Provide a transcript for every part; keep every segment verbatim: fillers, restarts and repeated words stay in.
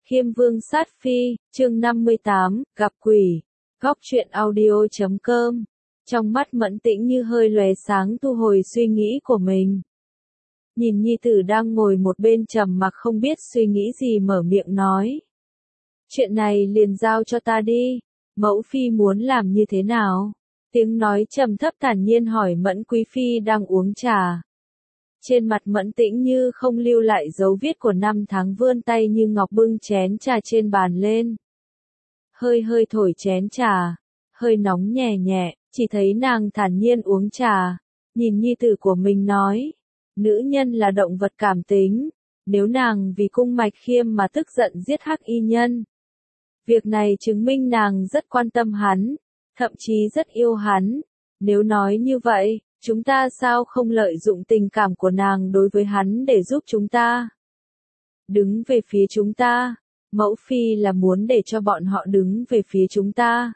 Khiêm Vương sát phi, chương năm mươi tám, gặp quỷ. Góc truyện audio chấm com. Trong mắt Mẫn Tĩnh Như hơi lóe sáng thu hồi suy nghĩ của mình. Nhìn nhi tử đang ngồi một bên trầm mặc không biết suy nghĩ gì mở miệng nói. Chuyện này liền giao cho ta đi, mẫu phi muốn làm như thế nào? Tiếng nói trầm thấp thản nhiên hỏi Mẫn Quý Phi đang uống trà. Trên mặt Mẫn Tĩnh Như không lưu lại dấu viết của năm tháng vươn tay như ngọc bưng chén trà trên bàn lên. Hơi hơi thổi chén trà, hơi nóng nhẹ nhẹ, chỉ thấy nàng thản nhiên uống trà, nhìn nhi tử của mình nói, nữ nhân là động vật cảm tính, nếu nàng vì cung Mạch Khiêm mà tức giận giết Hắc Y Nhân. Việc này chứng minh nàng rất quan tâm hắn, thậm chí rất yêu hắn, nếu nói như vậy, chúng ta sao không lợi dụng tình cảm của nàng đối với hắn để giúp chúng ta? Đứng về phía chúng ta, mẫu phi là muốn để cho bọn họ đứng về phía chúng ta.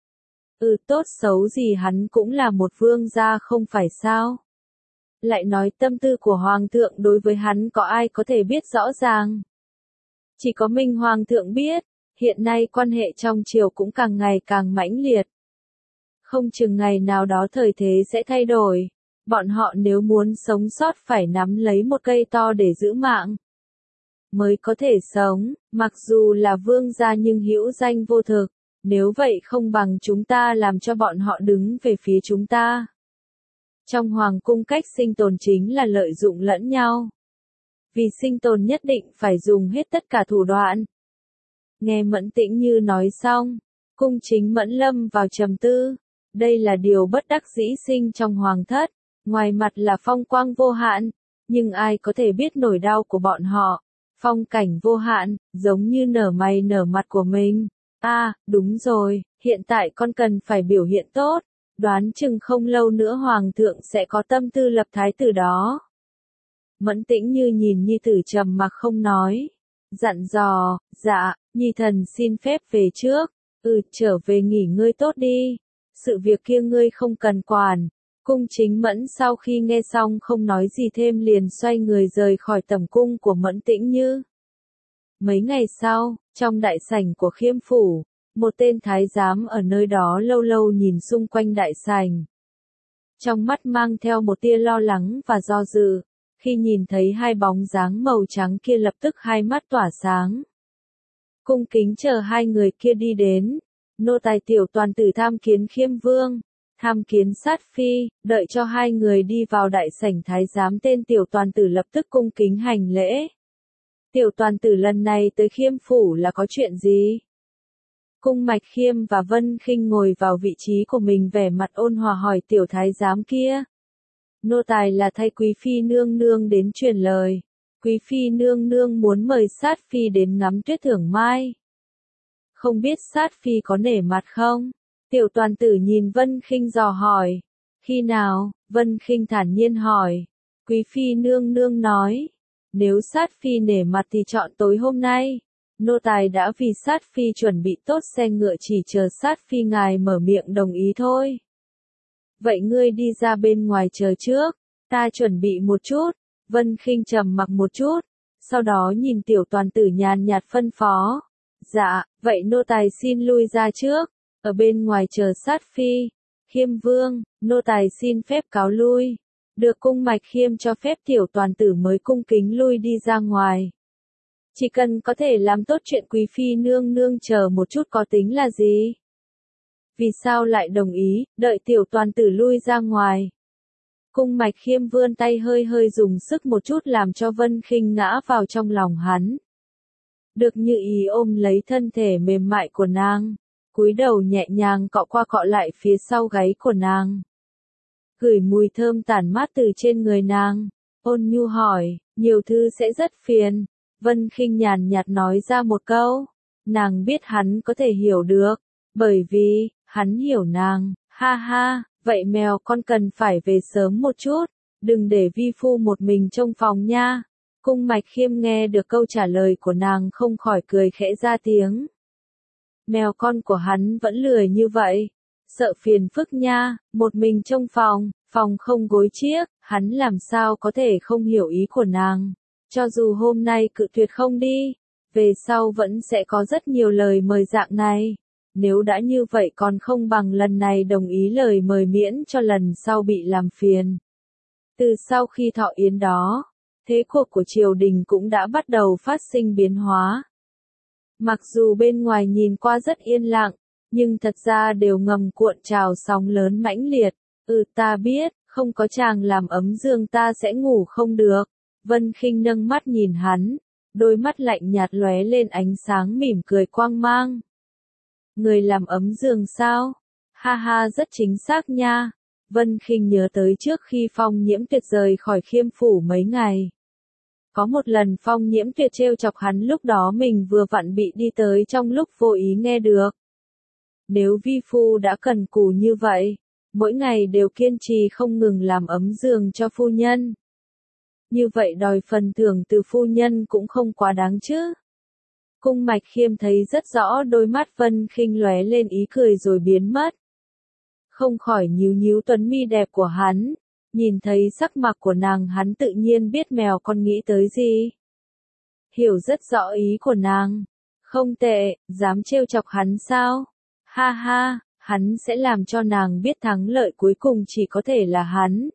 Ừ, tốt xấu gì hắn cũng là một vương gia không phải sao? Lại nói tâm tư của hoàng thượng đối với hắn có ai có thể biết rõ ràng? Chỉ có mình hoàng thượng biết, hiện nay quan hệ trong triều cũng càng ngày càng mãnh liệt. Không chừng ngày nào đó thời thế sẽ thay đổi, bọn họ nếu muốn sống sót phải nắm lấy một cây to để giữ mạng. Mới có thể sống, mặc dù là vương gia nhưng hữu danh vô thực, nếu vậy không bằng chúng ta làm cho bọn họ đứng về phía chúng ta. Trong hoàng cung cách sinh tồn chính là lợi dụng lẫn nhau. Vì sinh tồn nhất định phải dùng hết tất cả thủ đoạn. Nghe Mẫn Tĩnh Như nói xong, cung chính Mẫn lâm vào trầm tư. Đây là điều bất đắc dĩ sinh trong hoàng thất, ngoài mặt là phong quang vô hạn, nhưng ai có thể biết nỗi đau của bọn họ, phong cảnh vô hạn, giống như nở mày nở mặt của mình. À, đúng rồi, hiện tại con cần phải biểu hiện tốt, đoán chừng không lâu nữa hoàng thượng sẽ có tâm tư lập thái tử đó. Mẫn Tĩnh Như nhìn nhi tử trầm mặc không nói, dặn dò, dạ, nhi thần xin phép về trước, ừ, trở về nghỉ ngơi tốt đi. Sự việc kia ngươi không cần quản. Cung chính Mẫn sau khi nghe xong không nói gì thêm liền xoay người rời khỏi tầm cung của Mẫn Tĩnh Như. Mấy ngày sau, trong đại sảnh của Khiêm phủ, một tên thái giám ở nơi đó lâu lâu nhìn xung quanh đại sảnh. Trong mắt mang theo một tia lo lắng và do dự, khi nhìn thấy hai bóng dáng màu trắng kia lập tức hai mắt tỏa sáng. Cung kính chờ hai người kia đi đến. Nô tài tiểu toàn tử tham kiến Khiêm Vương, tham kiến sát phi, đợi cho hai người đi vào đại sảnh thái giám tên tiểu toàn tử lập tức cung kính hành lễ. Tiểu toàn tử lần này tới Khiêm phủ là có chuyện gì? Cung Mạch Khiêm và Vân Khinh ngồi vào vị trí của mình vẻ mặt ôn hòa hỏi tiểu thái giám kia. Nô tài là thay quý phi nương nương đến truyền lời, quý phi nương nương muốn mời sát phi đến ngắm tuyết thưởng mai. Không biết sát phi có nể mặt không? Tiểu toàn tử nhìn Vân Khinh dò hỏi. Khi nào? Vân Khinh thản nhiên hỏi. Quý phi nương nương nói. Nếu sát phi nể mặt thì chọn tối hôm nay. Nô tài đã vì sát phi chuẩn bị tốt xe ngựa chỉ chờ sát phi ngài mở miệng đồng ý thôi. Vậy ngươi đi ra bên ngoài chờ trước. Ta chuẩn bị một chút. Vân Khinh trầm mặc một chút. Sau đó nhìn tiểu toàn tử nhàn nhạt phân phó. Dạ, vậy nô tài xin lui ra trước, ở bên ngoài chờ sát phi. Khiêm Vương, nô tài xin phép cáo lui. Được cung Mạch Khiêm cho phép tiểu toàn tử mới cung kính lui đi ra ngoài. Chỉ cần có thể làm tốt chuyện quý phi nương nương chờ một chút có tính là gì? Vì sao lại đồng ý, đợi tiểu toàn tử lui ra ngoài? Cung Mạch Khiêm vươn tay hơi hơi dùng sức một chút làm cho Vân Khinh ngã vào trong lòng hắn. Được như ý ôm lấy thân thể mềm mại của nàng, cúi đầu nhẹ nhàng cọ qua cọ lại phía sau gáy của nàng. Gửi mùi thơm tản mát từ trên người nàng, ôn nhu hỏi, nhiều thư sẽ rất phiền. Vân Khinh nhàn nhạt nói ra một câu, nàng biết hắn có thể hiểu được, bởi vì, hắn hiểu nàng, ha ha, vậy mèo con cần phải về sớm một chút, đừng để vi phu một mình trong phòng nha. Cung Mạch Khiêm nghe được câu trả lời của nàng không khỏi cười khẽ ra tiếng. Mèo con của hắn vẫn lười như vậy, sợ phiền phức nha, một mình trong phòng, phòng không gối chiếc, hắn làm sao có thể không hiểu ý của nàng. Cho dù hôm nay cự tuyệt không đi, Về sau vẫn sẽ có rất nhiều lời mời dạng này. Nếu đã như vậy còn không bằng lần này đồng ý lời mời miễn cho lần sau bị làm phiền. Từ sau khi thọ yến đó, thế cuộc của triều đình cũng đã bắt đầu phát sinh biến hóa. Mặc dù bên ngoài nhìn qua rất yên lặng, nhưng thật ra đều ngầm cuộn trào sóng lớn mãnh liệt. Ừ ta biết, không có chàng làm ấm giường ta sẽ ngủ không được. Vân Khinh nâng mắt nhìn hắn, đôi mắt lạnh nhạt lóe lên ánh sáng mỉm cười quang mang. Người làm ấm giường sao? Ha ha rất chính xác nha. Vân Khinh nhớ tới trước khi Phong Nhiễm Tuyệt rời khỏi Khiêm phủ mấy ngày. Có một lần Phong Nhiễm Tuyệt trêu chọc hắn lúc đó mình vừa vặn bị đi tới trong lúc vô ý nghe được. Nếu vi phu đã cần cù như vậy, mỗi ngày đều kiên trì không ngừng làm ấm giường cho phu nhân. Như vậy đòi phần thưởng từ phu nhân cũng không quá đáng chứ. Cung Mạch Khiêm thấy rất rõ đôi mắt Vân Khinh lóe lên ý cười rồi biến mất. Không khỏi nhíu nhíu tuấn mi đẹp của hắn, nhìn thấy sắc mặt của nàng hắn tự nhiên biết mèo con nghĩ tới gì. Hiểu rất rõ ý của nàng. Không tệ, dám trêu chọc hắn sao? Ha ha, hắn sẽ làm cho nàng biết thắng lợi cuối cùng chỉ có thể là hắn.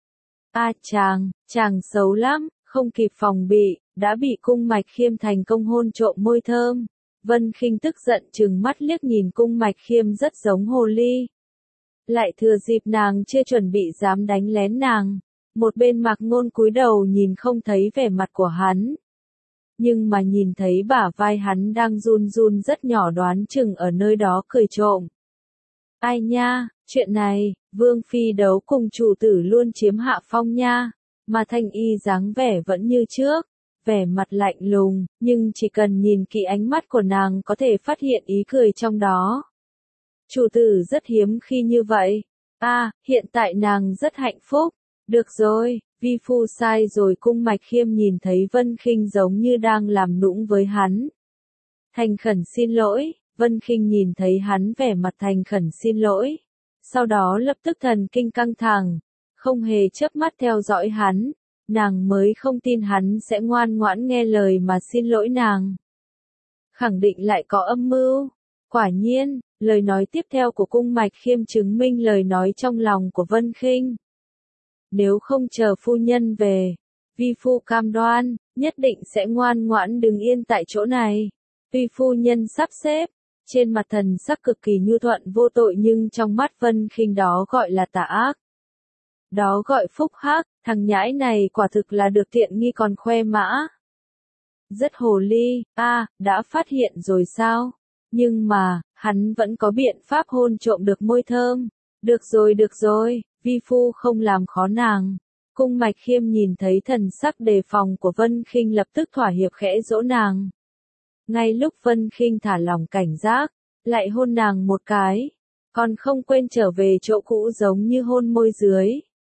A à, chàng, chàng xấu lắm, không kịp phòng bị, đã bị Cung Mạch Khiêm thành công hôn trộm môi thơm. Vân Khinh tức giận trừng mắt liếc nhìn Cung Mạch Khiêm rất giống hồ ly. Lại thừa dịp nàng chưa chuẩn bị dám đánh lén nàng, một bên Mạc Ngôn cúi đầu nhìn không thấy vẻ mặt của hắn. Nhưng mà nhìn thấy bả vai hắn đang run run rất nhỏ đoán chừng ở nơi đó cười trộm. Ai nha, chuyện này, Vương Phi đấu cùng chủ tử luôn chiếm hạ phong nha, mà Thanh Y dáng vẻ vẫn như trước, vẻ mặt lạnh lùng, nhưng chỉ cần nhìn kỹ ánh mắt của nàng có thể phát hiện ý cười trong đó. Chủ tử rất hiếm khi như vậy. A, à, hiện tại nàng rất hạnh phúc. Được rồi, vi phu sai rồi. Cung Mạch Khiêm nhìn thấy Vân Khinh giống như đang làm nũng với hắn. Thành khẩn xin lỗi, Vân Khinh nhìn thấy hắn vẻ mặt thành khẩn xin lỗi. Sau đó lập tức thần kinh căng thẳng, không hề chớp mắt theo dõi hắn. Nàng mới không tin hắn sẽ ngoan ngoãn nghe lời mà xin lỗi nàng. Khẳng định lại có âm mưu. Quả nhiên, lời nói tiếp theo của Cung Mạch Khiêm chứng minh lời nói trong lòng của Vân Khinh. Nếu không chờ phu nhân về, vi phu cam đoan, nhất định sẽ ngoan ngoãn đứng yên tại chỗ này. Tuy phu nhân sắp xếp, trên mặt thần sắc cực kỳ nhu thuận vô tội nhưng trong mắt Vân Khinh đó gọi là tà ác. Đó gọi phúc hắc, thằng nhãi này quả thực là được tiện nghi còn khoe mã. Rất hồ ly, a, à, đã phát hiện rồi sao? Nhưng mà, hắn vẫn có biện pháp hôn trộm được môi thơm. Được rồi được rồi, vi phu không làm khó nàng. Cung Mạch Khiêm nhìn thấy thần sắc đề phòng của Vân Khinh lập tức thỏa hiệp khẽ dỗ nàng. Ngay lúc Vân Khinh thả lỏng cảnh giác, lại hôn nàng một cái. Còn không quên trở về chỗ cũ giống như hôn môi dưới.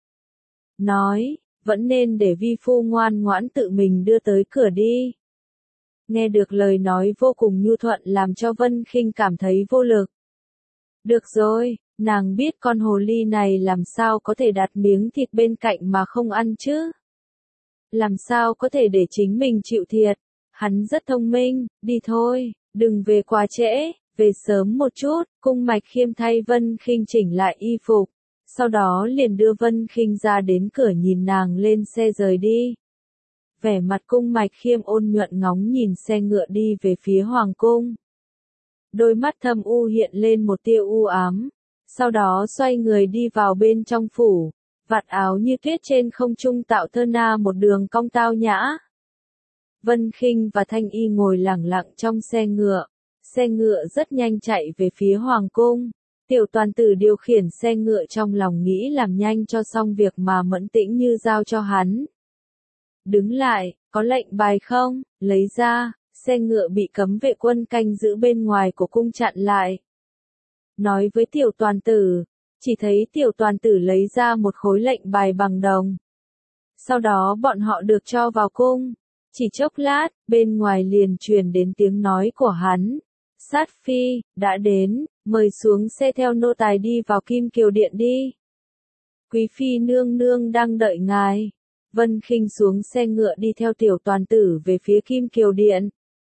Nói, vẫn nên để vi phu ngoan ngoãn tự mình đưa tới cửa đi. Nghe được lời nói vô cùng nhu thuận làm cho Vân Khinh cảm thấy vô lực. Được rồi, nàng biết con hồ ly này làm sao có thể đặt miếng thịt bên cạnh mà không ăn chứ. Làm sao có thể để chính mình chịu thiệt. Hắn rất thông minh, đi thôi, đừng về quá trễ, về sớm một chút. Cung Mạch Khiêm thay Vân Khinh chỉnh lại y phục, sau đó liền đưa Vân Khinh ra đến cửa nhìn nàng lên xe rời đi. Vẻ mặt Cung Mạch Khiêm ôn nhuận ngóng nhìn xe ngựa đi về phía hoàng cung. Đôi mắt thâm u hiện lên một tia u ám, sau đó xoay người đi vào bên trong phủ, vạt áo như tuyết trên không trung tạo thơ na một đường cong tao nhã. Vân Khinh và Thanh Y ngồi lặng lặng trong xe ngựa, xe ngựa rất nhanh chạy về phía hoàng cung. Tiểu Toàn Tử điều khiển xe ngựa trong lòng nghĩ làm nhanh cho xong việc mà Mẫn Tĩnh Như giao cho hắn. Đứng lại, có lệnh bài không? Lấy ra, xe ngựa bị cấm vệ quân canh giữ bên ngoài của cung chặn lại. Nói với Tiểu Toàn Tử, chỉ thấy Tiểu Toàn Tử lấy ra một khối lệnh bài bằng đồng. Sau đó bọn họ được cho vào cung. Chỉ chốc lát, bên ngoài liền truyền đến tiếng nói của hắn. Sát Phi, đã đến, mời xuống xe theo nô tài đi vào Kim Kiều Điện đi. Quý Phi nương nương đang đợi ngài. Vân Khinh xuống xe ngựa đi theo Tiểu Toàn Tử về phía Kim Kiều Điện.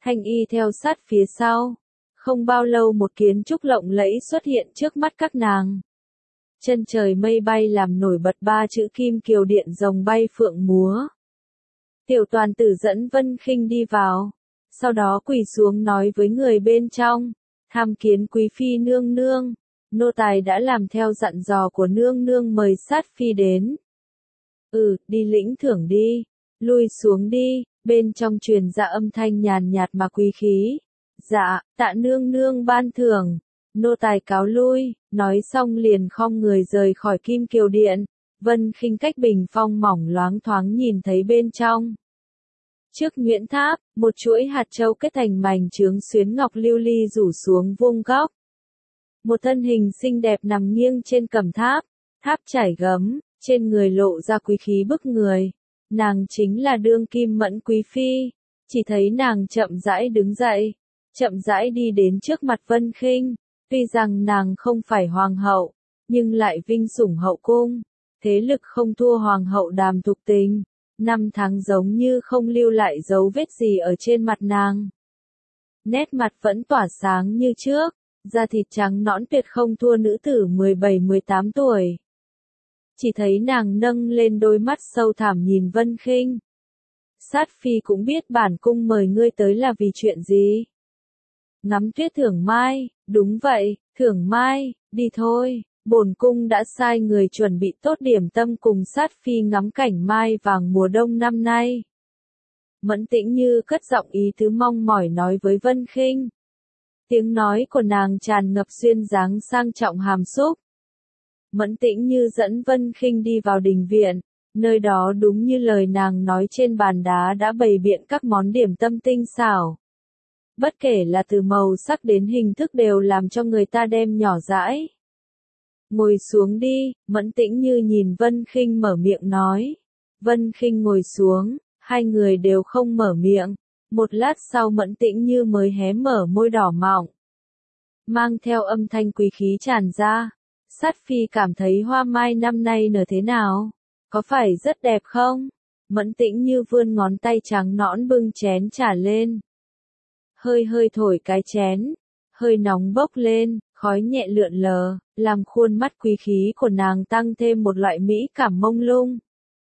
Thanh Y theo sát phía sau. Không bao lâu một kiến trúc lộng lẫy xuất hiện trước mắt các nàng. Chân trời mây bay làm nổi bật ba chữ Kim Kiều Điện rồng bay phượng múa. Tiểu Toàn Tử dẫn Vân Khinh đi vào, sau đó quỳ xuống nói với người bên trong, tham kiến quý phi nương nương, nô tài đã làm theo dặn dò của nương nương mời sát phi đến. Ừ, đi lĩnh thưởng đi, lui xuống đi, bên trong truyền ra âm thanh nhàn nhạt mà quý khí. Dạ, tạ nương nương ban thưởng, nô tài cáo lui, nói xong liền khom người rời khỏi Kim Kiều Điện. Vân Khinh cách bình phong mỏng loáng thoáng nhìn thấy bên trong. Trước Nguyễn Tháp, một chuỗi hạt châu kết thành mảnh chướng xuyến ngọc lưu ly rủ xuống vuông góc. Một thân hình xinh đẹp nằm nghiêng trên cẩm tháp, tháp trải gấm, trên người lộ ra quý khí bức người. Nàng chính là đương kim Mẫn quý phi. Chỉ thấy nàng chậm rãi đứng dậy, chậm rãi đi đến trước mặt Vân Khinh. Tuy rằng nàng không phải hoàng hậu, nhưng lại vinh sủng hậu cung, thế lực không thua hoàng hậu Đàm Thục Tình. Năm tháng giống như không lưu lại dấu vết gì ở trên mặt nàng. Nét mặt vẫn tỏa sáng như trước, da thịt trắng nõn tuyệt không thua nữ tử mười bảy mười tám tuổi. Chỉ thấy nàng nâng lên đôi mắt sâu thẳm nhìn Vân Khinh. Sát phi cũng biết bản cung mời ngươi tới là vì chuyện gì. Ngắm tuyết thưởng mai, đúng vậy, thưởng mai, đi thôi. Bổn cung đã sai người chuẩn bị tốt điểm tâm cùng sát phi ngắm cảnh mai vàng mùa đông năm nay. Mẫn Tĩnh Như cất giọng ý tứ mong mỏi nói với Vân Khinh. Tiếng nói của nàng tràn ngập duyên dáng sang trọng hàm xúc. Mẫn Tĩnh Như dẫn Vân Khinh đi vào đình viện, nơi đó đúng như lời nàng nói trên bàn đá đã bày biện các món điểm tâm tinh xảo. Bất kể là từ màu sắc đến hình thức đều làm cho người ta đem nhỏ dãi. Ngồi xuống đi, Mẫn Tĩnh Như nhìn Vân Khinh mở miệng nói. Vân Khinh ngồi xuống, hai người đều không mở miệng. Một lát sau Mẫn Tĩnh Như mới hé mở môi đỏ mọng, mang theo âm thanh quý khí tràn ra. Sát phi cảm thấy hoa mai năm nay nở thế nào? Có phải rất đẹp không? Mẫn Tĩnh Như vươn ngón tay trắng nõn bưng chén trà lên. Hơi hơi thổi cái chén, hơi nóng bốc lên, khói nhẹ lượn lờ, làm khuôn mắt quý khí của nàng tăng thêm một loại mỹ cảm mông lung.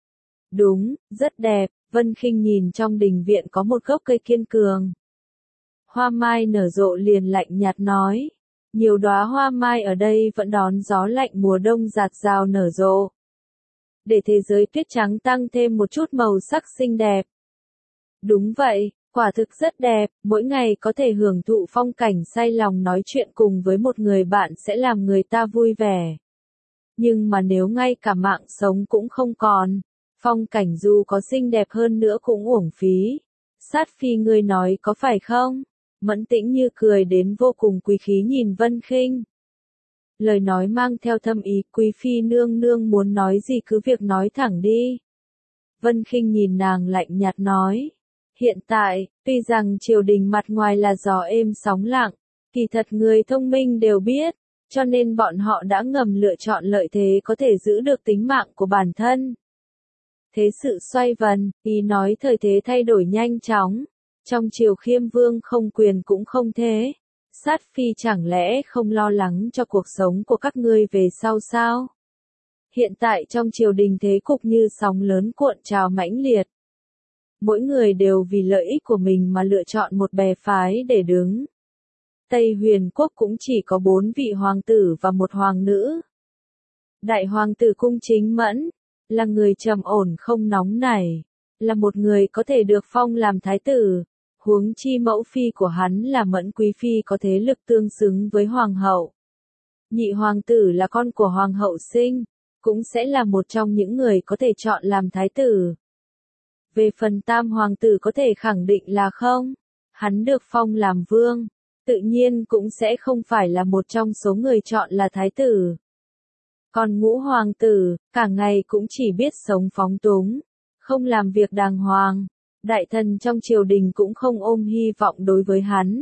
Đúng, rất đẹp. Vân Khinh nhìn trong đình viện có một gốc cây kiên cường. Hoa mai nở rộ liền lạnh nhạt nói. Nhiều đóa hoa mai ở đây vẫn đón gió lạnh mùa đông rạt rào nở rộ. Để thế giới tuyết trắng tăng thêm một chút màu sắc xinh đẹp. Đúng vậy, quả thực rất đẹp, mỗi ngày có thể hưởng thụ phong cảnh say lòng nói chuyện cùng với một người bạn sẽ làm người ta vui vẻ. Nhưng mà nếu ngay cả mạng sống cũng không còn, phong cảnh dù có xinh đẹp hơn nữa cũng uổng phí. Sát phi ngươi nói có phải không? Mẫn Tĩnh Như cười đến vô cùng quý khí nhìn Vân Khinh. Lời nói mang theo thâm ý, quý phi nương nương muốn nói gì cứ việc nói thẳng đi. Vân Khinh nhìn nàng lạnh nhạt nói. Hiện tại, tuy rằng triều đình mặt ngoài là gió êm sóng lặng, kỳ thật người thông minh đều biết, cho nên bọn họ đã ngầm lựa chọn lợi thế có thể giữ được tính mạng của bản thân. Thế sự xoay vần, ý nói thời thế thay đổi nhanh chóng. Trong triều Khiêm Vương không quyền cũng không thế. Sát phi chẳng lẽ không lo lắng cho cuộc sống của các ngươi về sau sao? Hiện tại trong triều đình thế cục như sóng lớn cuộn trào mãnh liệt. Mỗi người đều vì lợi ích của mình mà lựa chọn một bè phái để đứng. Tây Huyền Quốc cũng chỉ có bốn vị hoàng tử và một hoàng nữ. Đại hoàng tử Cung Chính Mẫn, là người trầm ổn không nóng nảy, là một người có thể được phong làm thái tử. Huống chi mẫu phi của hắn là Mẫn quý phi có thế lực tương xứng với hoàng hậu. Nhị hoàng tử là con của hoàng hậu sinh, cũng sẽ là một trong những người có thể chọn làm thái tử. Về phần tam hoàng tử có thể khẳng định là không, hắn được phong làm vương, tự nhiên cũng sẽ không phải là một trong số người chọn là thái tử. Còn ngũ hoàng tử, cả ngày cũng chỉ biết sống phóng túng, không làm việc đàng hoàng. Đại thần trong triều đình cũng không ôm hy vọng đối với hắn.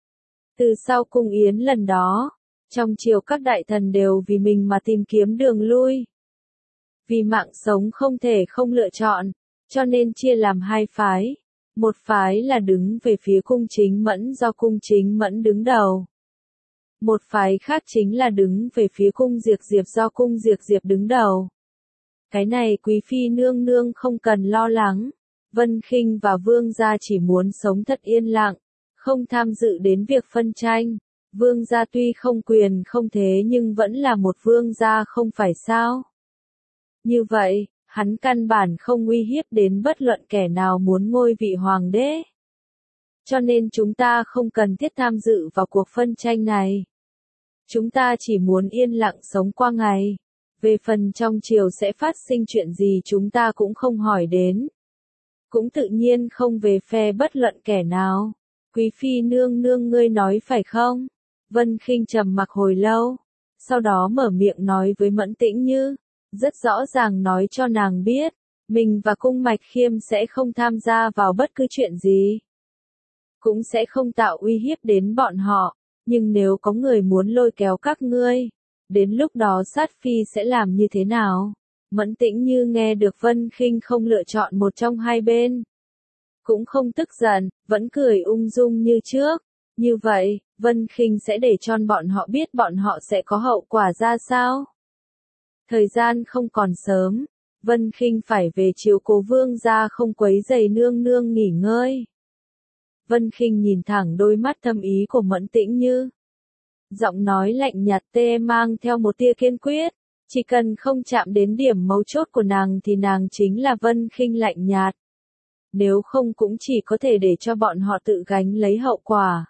Từ sau cung yến lần đó, trong triều các đại thần đều vì mình mà tìm kiếm đường lui. Vì mạng sống không thể không lựa chọn, cho nên chia làm hai phái. Một phái là đứng về phía cung chính mẫn do cung chính mẫn đứng đầu. Một phái khác chính là đứng về phía cung Diệp Diệp do cung Diệp Diệp đứng đầu. Cái này quý phi nương nương không cần lo lắng. Vân Khinh và Vương gia chỉ muốn sống thật yên lặng, không tham dự đến việc phân tranh. Vương gia tuy không quyền không thế nhưng vẫn là một vương gia không phải sao? Như vậy, hắn căn bản không uy hiếp đến bất luận kẻ nào muốn ngôi vị hoàng đế. Cho nên chúng ta không cần thiết tham dự vào cuộc phân tranh này. Chúng ta chỉ muốn yên lặng sống qua ngày. Về phần trong triều sẽ phát sinh chuyện gì chúng ta cũng không hỏi đến. Cũng tự nhiên không về phe bất luận kẻ nào. Quý phi nương nương ngươi nói phải không? Vân Khinh trầm mặc hồi lâu. Sau đó mở miệng nói với Mẫn Tĩnh Như. Rất rõ ràng nói cho nàng biết. Mình và cung Mạch Khiêm sẽ không tham gia vào bất cứ chuyện gì. Cũng sẽ không tạo uy hiếp đến bọn họ. Nhưng nếu có người muốn lôi kéo các ngươi, đến lúc đó sát phi sẽ làm như thế nào? Mẫn Tĩnh Như nghe được Vân Khinh không lựa chọn một trong hai bên. Cũng không tức giận, vẫn cười ung dung như trước. Như vậy, Vân Khinh sẽ để cho bọn họ biết bọn họ sẽ có hậu quả ra sao? Thời gian không còn sớm, Vân Khinh phải về chiếu cố Vương gia không quấy rầy nương nương nghỉ ngơi. Vân Khinh nhìn thẳng đôi mắt thâm ý của Mẫn Tĩnh Như. Giọng nói lạnh nhạt tê mang theo một tia kiên quyết. Chỉ cần không chạm đến điểm mấu chốt của nàng thì nàng chính là Vân Khinh lạnh nhạt. Nếu không cũng chỉ có thể để cho bọn họ tự gánh lấy hậu quả.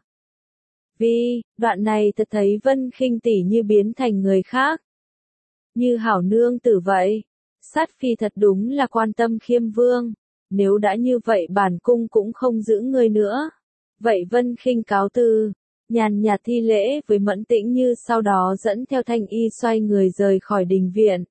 Vì, đoạn này thật thấy Vân Khinh tỷ như biến thành người khác. Như hảo nương tử vậy. Sát phi thật đúng là quan tâm Khiêm Vương. Nếu đã như vậy bản cung cũng không giữ ngươi nữa. Vậy Vân Khinh cáo từ. Nhàn nhạt thi lễ với Mẫn Tĩnh Như sau đó dẫn theo Thanh Y xoay người rời khỏi đình viện.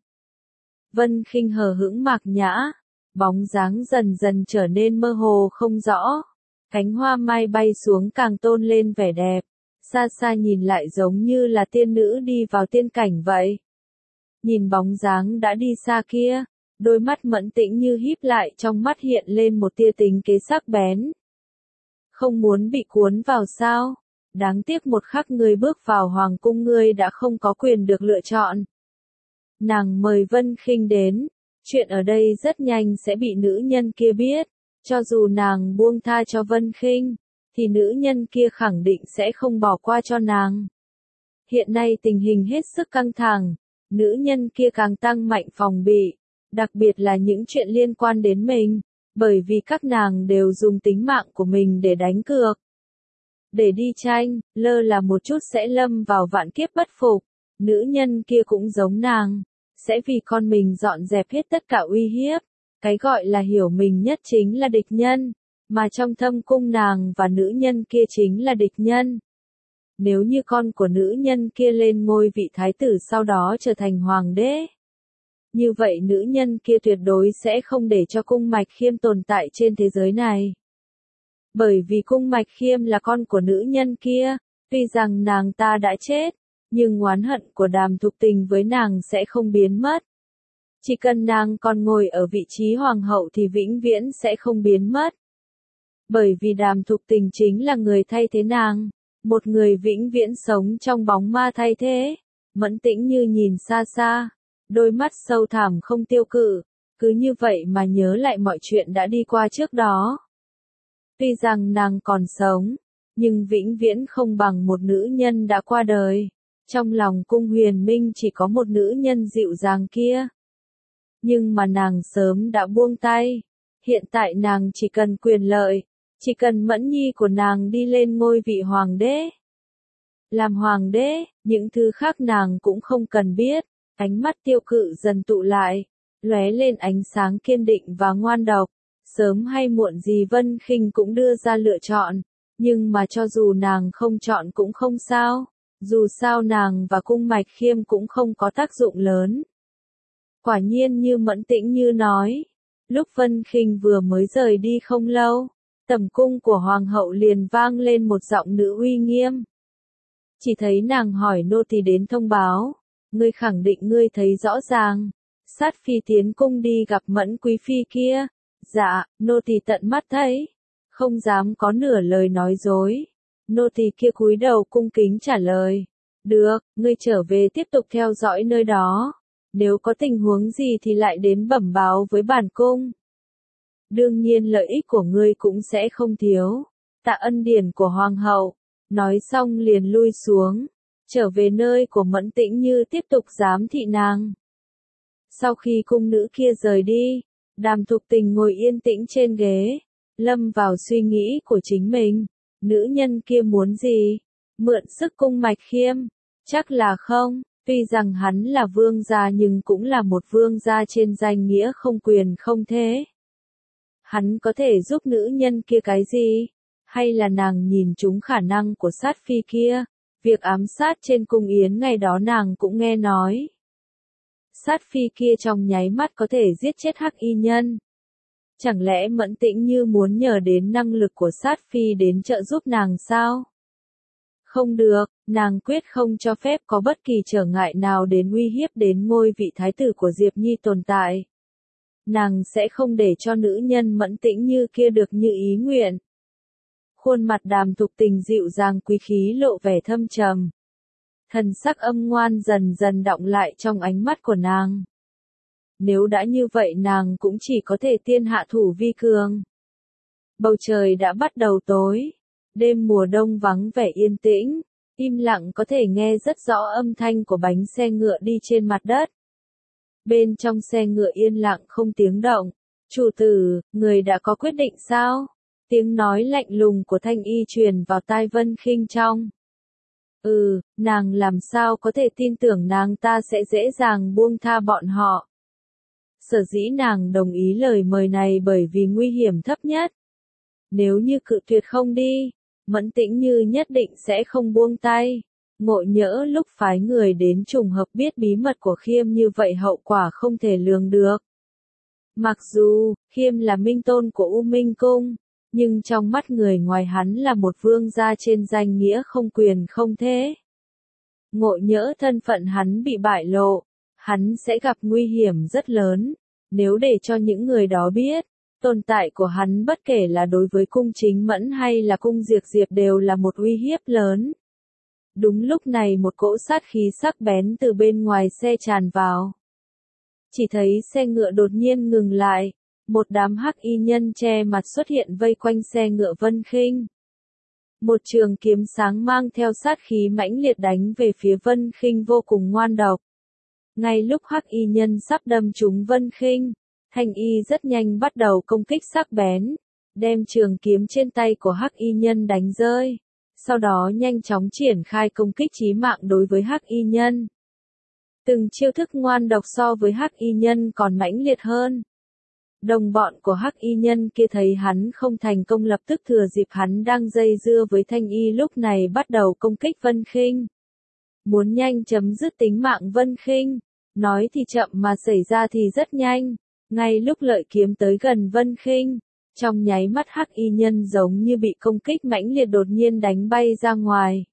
Vân Khinh hờ hững mạc nhã. Bóng dáng dần dần trở nên mơ hồ không rõ. Cánh hoa mai bay xuống càng tôn lên vẻ đẹp. Xa xa nhìn lại giống như là tiên nữ đi vào tiên cảnh vậy. Nhìn bóng dáng đã đi xa kia, đôi mắt Mẫn Tĩnh Như híp lại trong mắt hiện lên một tia tính kế sắc bén. Không muốn bị cuốn vào sao? Đáng tiếc một khắc ngươi bước vào hoàng cung ngươi đã không có quyền được lựa chọn. Nàng mời Vân Khinh đến, chuyện ở đây rất nhanh sẽ bị nữ nhân kia biết, cho dù nàng buông tha cho Vân Khinh, thì nữ nhân kia khẳng định sẽ không bỏ qua cho nàng. Hiện nay tình hình hết sức căng thẳng, nữ nhân kia càng tăng mạnh phòng bị, đặc biệt là những chuyện liên quan đến mình, bởi vì các nàng đều dùng tính mạng của mình để đánh cược. Để đi tranh, lơ là một chút sẽ lâm vào vạn kiếp bất phục, nữ nhân kia cũng giống nàng, sẽ vì con mình dọn dẹp hết tất cả uy hiếp, cái gọi là hiểu mình nhất chính là địch nhân, mà trong thâm cung nàng và nữ nhân kia chính là địch nhân. Nếu như con của nữ nhân kia lên ngôi vị thái tử sau đó trở thành hoàng đế, như vậy nữ nhân kia tuyệt đối sẽ không để cho cung Mạch Khiêm tồn tại trên thế giới này. Bởi vì cung Mạch Khiêm là con của nữ nhân kia, tuy rằng nàng ta đã chết, nhưng oán hận của Đàm Thục Tình với nàng sẽ không biến mất. Chỉ cần nàng còn ngồi ở vị trí hoàng hậu thì vĩnh viễn sẽ không biến mất. Bởi vì Đàm Thục Tình chính là người thay thế nàng, một người vĩnh viễn sống trong bóng ma thay thế. Mẫn Tĩnh Như nhìn xa xa, đôi mắt sâu thẳm không tiêu cự, cứ như vậy mà nhớ lại mọi chuyện đã đi qua trước đó. Tuy rằng nàng còn sống, nhưng vĩnh viễn không bằng một nữ nhân đã qua đời. Trong lòng cung Huyền Minh chỉ có một nữ nhân dịu dàng kia. Nhưng mà nàng sớm đã buông tay. Hiện tại nàng chỉ cần quyền lợi, chỉ cần Mẫn Nhi của nàng đi lên ngôi vị hoàng đế. Làm hoàng đế, những thứ khác nàng cũng không cần biết. Ánh mắt tiêu cự dần tụ lại, lóe lên ánh sáng kiên định và ngoan độc. Sớm hay muộn gì Vân Khinh cũng đưa ra lựa chọn, nhưng mà cho dù nàng không chọn cũng không sao, dù sao nàng và cung Mạch Khiêm cũng không có tác dụng lớn. Quả nhiên như Mẫn Tĩnh Như nói, lúc Vân Khinh vừa mới rời đi không lâu, tầm cung của hoàng hậu liền vang lên một giọng nữ uy nghiêm. Chỉ thấy nàng hỏi nô tỳ đến thông báo, ngươi khẳng định ngươi thấy rõ ràng, sát phi tiến cung đi gặp Mẫn quý phi kia. Dạ, nô tỳ tận mắt thấy. không dám có nửa lời nói dối. Nô tỳ kia cúi đầu cung kính trả lời. Được, ngươi trở về tiếp tục theo dõi nơi đó. Nếu có tình huống gì thì lại đến bẩm báo với bản cung. Đương nhiên lợi ích của ngươi cũng sẽ không thiếu. Tạ ân điển của hoàng hậu. Nói xong liền lui xuống. Trở về nơi của Mẫn Tĩnh Như tiếp tục giám thị nàng. Sau khi cung nữ kia rời đi, Đàm Thục Tình ngồi yên tĩnh trên ghế, lâm vào suy nghĩ của chính mình. Nữ nhân kia muốn gì? Mượn sức cung Mạch Khiêm? Chắc là không, tuy rằng hắn là vương gia nhưng cũng là một vương gia trên danh nghĩa không quyền không thế. Hắn có thể giúp nữ nhân kia cái gì? Hay là nàng nhìn trúng khả năng của sát phi kia? Việc ám sát trên cung yến ngày đó nàng cũng nghe nói. Sát phi kia trong nháy mắt có thể giết chết hắc y nhân. Chẳng lẽ Mẫn Tĩnh Như muốn nhờ đến năng lực của sát phi đến trợ giúp nàng sao? Không được, nàng quyết không cho phép có bất kỳ trở ngại nào đến uy hiếp đến ngôi vị thái tử của Diệp Nhi tồn tại. Nàng sẽ không để cho nữ nhân Mẫn Tĩnh Như kia được như ý nguyện. Khuôn mặt Đàm Thục Tình dịu dàng quý khí lộ vẻ thâm trầm. Thần sắc âm ngoan dần dần đọng lại trong ánh mắt của nàng. Nếu đã như vậy nàng cũng chỉ có thể tiên hạ thủ vi cường. Bầu trời đã bắt đầu tối. Đêm mùa đông vắng vẻ yên tĩnh. Im lặng có thể nghe rất rõ âm thanh của bánh xe ngựa đi trên mặt đất. Bên trong xe ngựa yên lặng không tiếng động. Chủ tử, người đã có quyết định sao? Tiếng nói lạnh lùng của Thanh Y truyền vào tai Vân Khinh trong. Ừ, nàng làm sao có thể tin tưởng nàng ta sẽ dễ dàng buông tha bọn họ. Sở dĩ nàng đồng ý lời mời này bởi vì nguy hiểm thấp nhất. Nếu như cự tuyệt không đi, Mẫn Tĩnh Như nhất định sẽ không buông tay. Ngộ nhỡ lúc phái người đến trùng hợp biết bí mật của Khiêm như vậy hậu quả không thể lường được. Mặc dù, Khiêm là minh tôn của U Minh Cung, nhưng trong mắt người ngoài hắn là một vương gia trên danh nghĩa không quyền không thế. Ngộ nhỡ thân phận hắn bị bại lộ, hắn sẽ gặp nguy hiểm rất lớn. Nếu để cho những người đó biết, tồn tại của hắn bất kể là đối với cung Chính Mẫn hay là cung Diệp Diệp đều là một uy hiếp lớn. Đúng lúc này một cỗ sát khí sắc bén từ bên ngoài xe tràn vào. Chỉ thấy xe ngựa đột nhiên ngừng lại, một đám hắc y nhân che mặt xuất hiện vây quanh xe ngựa Vân Khinh. Một trường kiếm sáng mang theo sát khí mãnh liệt đánh về phía Vân Khinh vô cùng ngoan độc. Ngay lúc hắc y nhân sắp đâm trúng Vân Khinh, Thanh Y rất nhanh bắt đầu công kích sắc bén, đem trường kiếm trên tay của hắc y nhân đánh rơi. Sau đó nhanh chóng triển khai công kích chí mạng đối với hắc y nhân. Từng chiêu thức ngoan độc so với hắc y nhân còn mãnh liệt hơn. Đồng bọn của hắc y nhân kia thấy hắn không thành công lập tức thừa dịp hắn đang dây dưa với Thanh Y lúc này bắt đầu công kích Vân Khinh. Muốn nhanh chấm dứt tính mạng Vân Khinh, nói thì chậm mà xảy ra thì rất nhanh. Ngay lúc lợi kiếm tới gần Vân Khinh, trong nháy mắt hắc y nhân giống như bị công kích mãnh liệt đột nhiên đánh bay ra ngoài.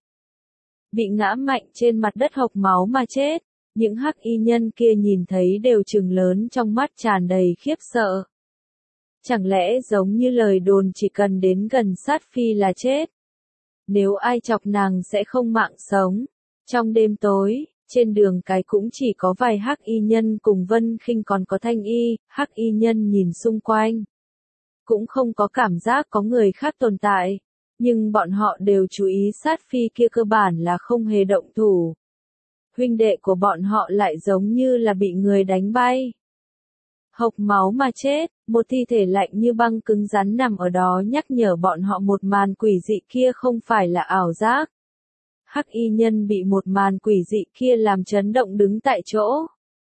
Bị ngã mạnh trên mặt đất hộc máu mà chết, những hắc y nhân kia nhìn thấy đều trừng lớn trong mắt tràn đầy khiếp sợ. Chẳng lẽ giống như lời đồn chỉ cần đến gần sát phi là chết? Nếu ai chọc nàng sẽ không mạng sống. Trong đêm tối, trên đường cái cũng chỉ có vài hắc y nhân cùng Vân Khinh còn có Thanh Y, hắc y nhân nhìn xung quanh. Cũng không có cảm giác có người khác tồn tại, nhưng bọn họ đều chú ý sát phi kia cơ bản là không hề động thủ. Huynh đệ của bọn họ lại giống như là bị người đánh bay. Hộc máu mà chết, một thi thể lạnh như băng cứng rắn nằm ở đó nhắc nhở bọn họ một màn quỷ dị kia không phải là ảo giác. Hắc y nhân bị một màn quỷ dị kia làm chấn động đứng tại chỗ.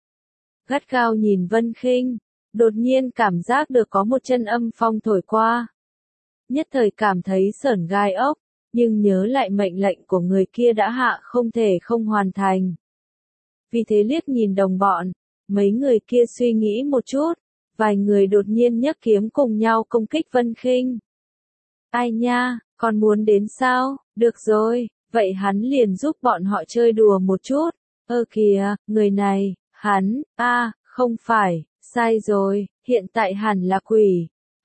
Gắt gao nhìn Vân Khinh, đột nhiên cảm giác được có một chân âm phong thổi qua. Nhất thời cảm thấy sởn gai ốc, nhưng nhớ lại mệnh lệnh của người kia đã hạ không thể không hoàn thành. Vì thế liếc nhìn đồng bọn, mấy người kia suy nghĩ một chút, vài người đột nhiên nhấc kiếm cùng nhau công kích Vân Khinh. Ai nha, còn muốn đến sao? Được rồi, vậy hắn liền giúp bọn họ chơi đùa một chút. Ơ kìa, người này, hắn, a, à, không phải, sai rồi, hiện tại hẳn là quỷ.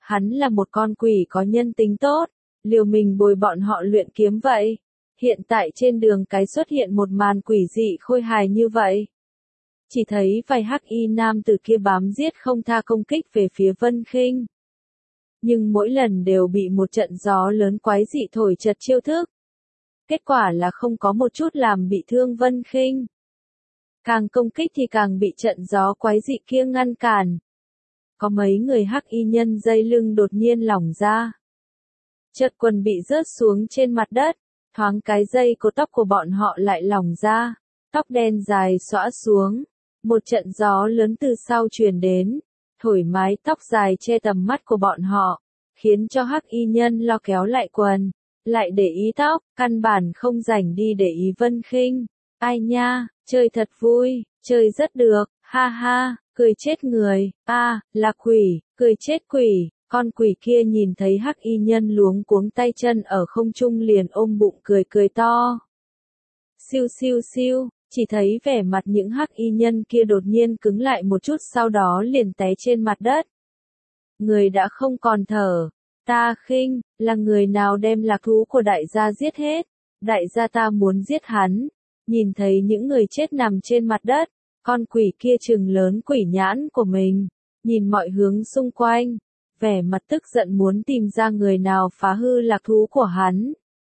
Hắn là một con quỷ có nhân tính tốt, liều mình bồi bọn họ luyện kiếm vậy. Hiện tại trên đường cái xuất hiện một màn quỷ dị khôi hài như vậy. Chỉ thấy vài hắc y nam từ kia bám giết không tha công kích về phía Vân Khinh. Nhưng mỗi lần đều bị một trận gió lớn quái dị thổi chật chiêu thức. Kết quả là không có một chút làm bị thương Vân Khinh. Càng công kích thì càng bị trận gió quái dị kia ngăn cản. Có mấy người hắc y nhân dây lưng đột nhiên lỏng ra. Chợt quần bị rớt xuống trên mặt đất, thoáng cái dây cột tóc của bọn họ lại lỏng ra, tóc đen dài xõa xuống. Một trận gió lớn từ sau truyền đến, thổi mái tóc dài che tầm mắt của bọn họ, khiến cho hắc y nhân lo kéo lại quần, lại để ý tóc, căn bản không rảnh đi để ý Vân Khinh. Ai nha, chơi thật vui, chơi rất được, ha ha, cười chết người, a, à, là quỷ, cười chết quỷ. Con quỷ kia nhìn thấy hắc y nhân luống cuống tay chân ở không trung liền ôm bụng cười cười to. Siêu siêu siêu, chỉ thấy vẻ mặt những hắc y nhân kia đột nhiên cứng lại một chút sau đó liền té trên mặt đất. Người đã không còn thở. Ta khinh, là người nào đem lạc thú của đại gia giết hết? Đại gia ta muốn giết hắn. Nhìn thấy những người chết nằm trên mặt đất, con quỷ kia trừng lớn quỷ nhãn của mình, nhìn mọi hướng xung quanh, vẻ mặt tức giận muốn tìm ra người nào phá hư lạc thú của hắn.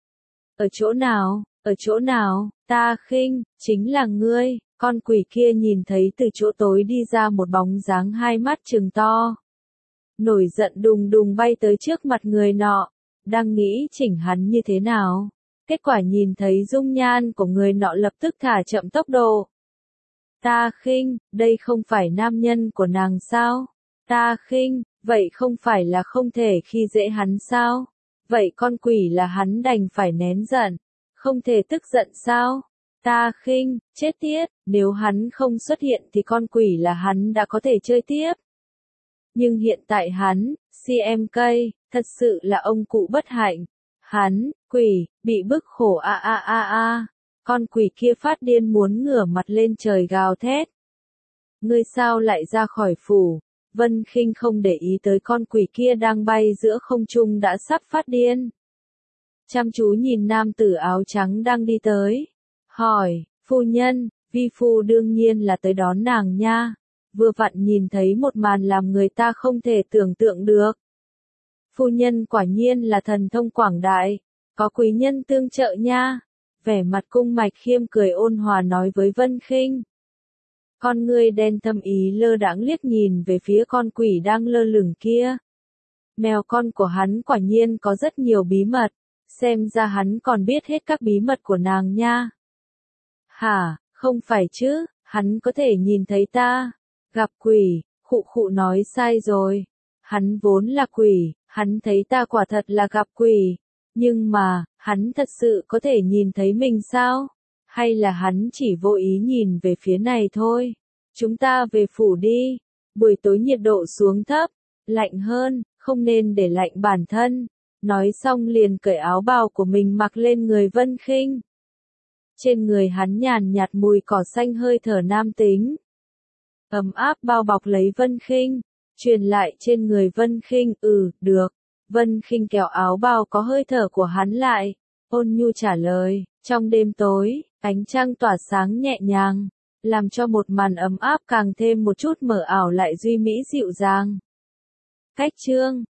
Ở chỗ nào, ở chỗ nào, ta khinh, chính là ngươi. Con quỷ kia nhìn thấy từ chỗ tối đi ra một bóng dáng hai mắt trừng to. Nổi giận đùng đùng bay tới trước mặt người nọ, đang nghĩ chỉnh hắn như thế nào. Kết quả nhìn thấy dung nhan của người nọ lập tức thả chậm tốc độ. Ta khinh, đây không phải nam nhân của nàng sao? Ta khinh, vậy không phải là không thể khi dễ hắn sao? Vậy con quỷ là hắn đành phải nén giận, không thể tức giận sao? Ta khinh, chết tiết, nếu hắn không xuất hiện thì con quỷ là hắn đã có thể chơi tiếp. Nhưng hiện tại hắn, xê em ca, thật sự là ông cụ bất hạnh. Hắn, quỷ, bị bức khổ a a a a. Con quỷ kia phát điên muốn ngửa mặt lên trời gào thét. Ngươi sao lại ra khỏi phủ? Vân Khinh không để ý tới con quỷ kia đang bay giữa không trung đã sắp phát điên. Chăm chú nhìn nam tử áo trắng đang đi tới. Hỏi, phu nhân, vi phu đương nhiên là tới đón nàng nha. Vừa vặn nhìn thấy một màn làm người ta không thể tưởng tượng được. Phu nhân quả nhiên là thần thông quảng đại, có quý nhân tương trợ nha. Vẻ mặt cung mạch khiêm cười ôn hòa nói với Vân Khinh. Con ngươi đen thâm ý lơ đãng liếc nhìn về phía con quỷ đang lơ lửng kia. Mèo con của hắn quả nhiên có rất nhiều bí mật, xem ra hắn còn biết hết các bí mật của nàng nha. Hả, không phải chứ, hắn có thể nhìn thấy ta. Gặp quỷ, khụ khụ nói sai rồi. Hắn vốn là quỷ, hắn thấy ta quả thật là gặp quỷ. Nhưng mà, hắn thật sự có thể nhìn thấy mình sao? Hay là hắn chỉ vô ý nhìn về phía này thôi? Chúng ta về phủ đi. Buổi tối nhiệt độ xuống thấp, lạnh hơn, không nên để lạnh bản thân. Nói xong liền cởi áo bào của mình mặc lên người Vân Khinh. Trên người hắn nhàn nhạt mùi cỏ xanh hơi thở nam tính. Ấm áp bao bọc lấy Vân Khinh, truyền lại trên người Vân Khinh, ừ, được. Vân Khinh kéo áo bào có hơi thở của hắn lại, ôn nhu trả lời, trong đêm tối, ánh trăng tỏa sáng nhẹ nhàng, làm cho một màn ấm áp càng thêm một chút mờ ảo lại duy mỹ dịu dàng. Cách chương